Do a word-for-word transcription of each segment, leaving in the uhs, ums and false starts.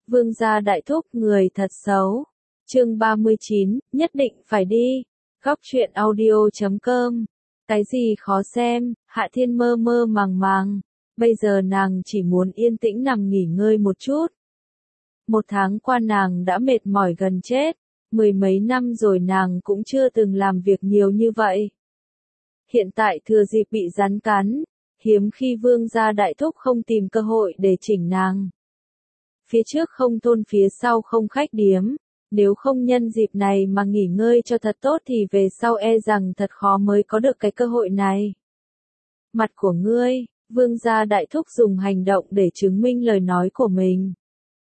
Vương gia đại thúc người thật xấu. Chương ba mươi chín, nhất định phải đi. Góc truyện audio chấm com. Cái gì khó xem, Hạ Thiên mơ mơ màng màng. Bây giờ nàng chỉ muốn yên tĩnh nằm nghỉ ngơi một chút. Một tháng qua nàng đã mệt mỏi gần chết. Mười mấy năm rồi nàng cũng chưa từng làm việc nhiều như vậy. Hiện tại thừa dịp bị rắn cắn, hiếm khi vương gia đại thúc không tìm cơ hội để chỉnh nàng. Phía trước không thôn phía sau không khách điếm, nếu không nhân dịp này mà nghỉ ngơi cho thật tốt thì về sau e rằng thật khó mới có được cái cơ hội này. Mặt của ngươi, vương gia đại thúc dùng hành động để chứng minh lời nói của mình.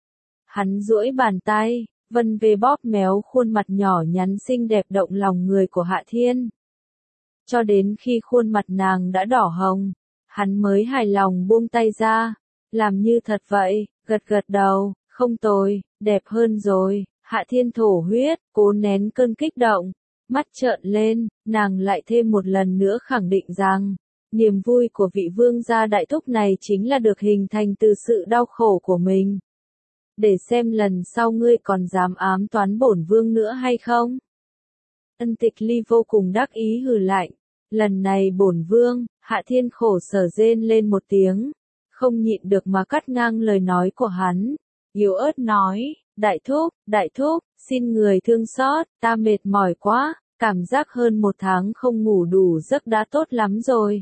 Hắn duỗi bàn tay, vân về bóp méo khuôn mặt nhỏ nhắn xinh đẹp động lòng người của Hạ Thiên. Cho đến khi khuôn mặt nàng đã đỏ hồng, hắn mới hài lòng buông tay ra, làm như thật vậy, gật gật đầu, không tồi, đẹp hơn rồi. Hạ Thiên thổ huyết, cố nén cơn kích động, mắt trợn lên, nàng lại thêm một lần nữa khẳng định rằng, niềm vui của vị vương gia đại thúc này chính là được hình thành từ sự đau khổ của mình. Để xem lần sau ngươi còn dám ám toán bổn vương nữa hay không? Ân Tịch Ly vô cùng đắc ý hừ lạnh, lần này bổn vương, Hạ Thiên khổ sở rên lên một tiếng, không nhịn được mà cắt ngang lời nói của hắn, yếu ớt nói, đại thúc, đại thúc, xin người thương xót, ta mệt mỏi quá, cảm giác hơn một tháng không ngủ đủ giấc đã tốt lắm rồi.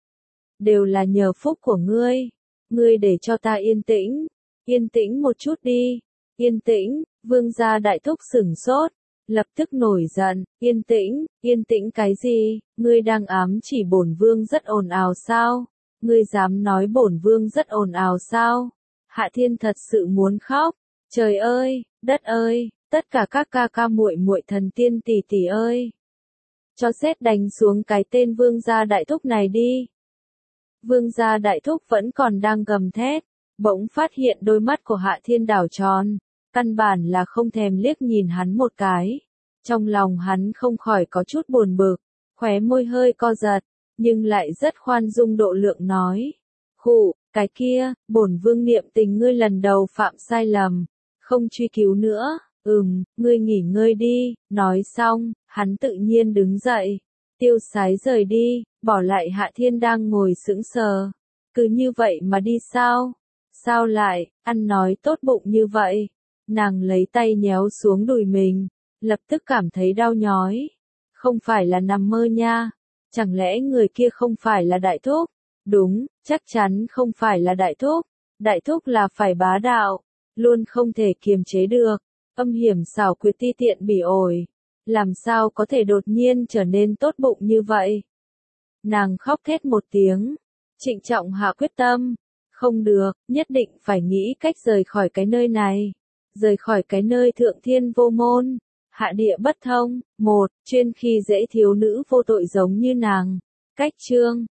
Đều là nhờ phúc của ngươi, ngươi để cho ta yên tĩnh, yên tĩnh một chút đi, yên tĩnh, vương gia đại thúc sửng sốt, lập tức nổi giận, yên tĩnh, yên tĩnh cái gì, ngươi đang ám chỉ bổn vương rất ồn ào sao, ngươi dám nói bổn vương rất ồn ào sao, Hạ Thiên thật sự muốn khóc, trời ơi, đất ơi, tất cả các ca ca muội muội thần tiên tỷ tỷ ơi, cho sét đánh xuống cái tên vương gia đại thúc này đi. Vương gia đại thúc vẫn còn đang gầm thét, bỗng phát hiện đôi mắt của Hạ Thiên đảo tròn, căn bản là không thèm liếc nhìn hắn một cái. Trong lòng hắn không khỏi có chút buồn bực, khóe môi hơi co giật, nhưng lại rất khoan dung độ lượng nói. Khụ, cái kia, bổn vương niệm tình ngươi lần đầu phạm sai lầm, không truy cứu nữa, ừm, ngươi nghỉ ngơi đi, nói xong, hắn tự nhiên đứng dậy, tiêu sái rời đi, bỏ lại Hạ Thiên đang ngồi sững sờ. Cứ như vậy mà đi sao? Sao lại, ăn nói tốt bụng như vậy? Nàng lấy tay nhéo xuống đùi mình, lập tức cảm thấy đau nhói. Không phải là nằm mơ nha, chẳng lẽ người kia không phải là đại thúc? Đúng, chắc chắn không phải là đại thúc. Đại thúc là phải bá đạo, luôn không thể kiềm chế được, âm hiểm xảo quyệt ti tiện bỉ ổi. Làm sao có thể đột nhiên trở nên tốt bụng như vậy? Nàng khóc thét một tiếng, trịnh trọng hạ quyết tâm. Không được, nhất định phải nghĩ cách rời khỏi cái nơi này. Rời khỏi cái nơi thượng thiên vô môn, hạ địa bất thông. Một, chuyên khi dễ thiếu nữ vô tội giống như nàng. Cách chương